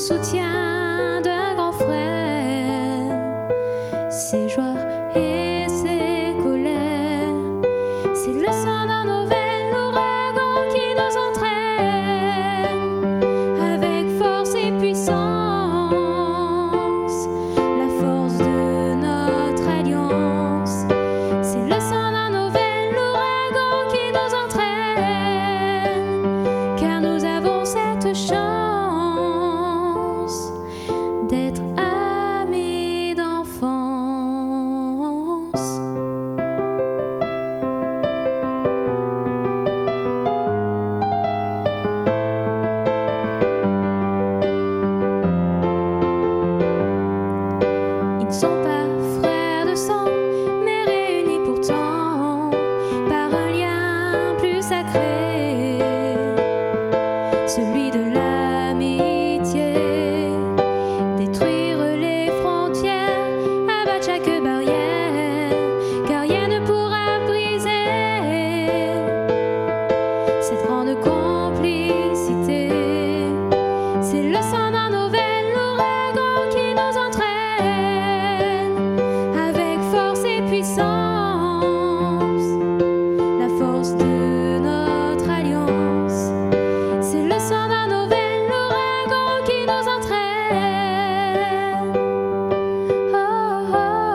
soutien d'un grand frère, ses joies et ses colères. C'est le sang dans nos veines, l'ouragan qui nous entraîne avec force et puissance, la force de notre alliance. C'est le sang dans nos veines, l'ouragan qui nous entraîne, car nous avons cette chance d'être amis d'enfance. Ils ne sont pas frères de sang, mais réunis pourtant par un lien plus sacré, celui de l'amitié. Détruire les frontières, abattre chaque barrière, car rien ne pourra briser cette grande complicité. C'est le sang dans nos veines, l'ouragan qui nous entraîne avec force et puissance, la force de notre alliance. C'est le sang dans nos veines, l'ouragan qui nous entraîne. Oh,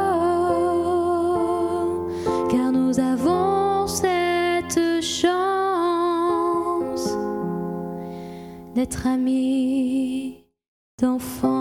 oh, oh, car nous avons cette chance d'être amis d'enfance.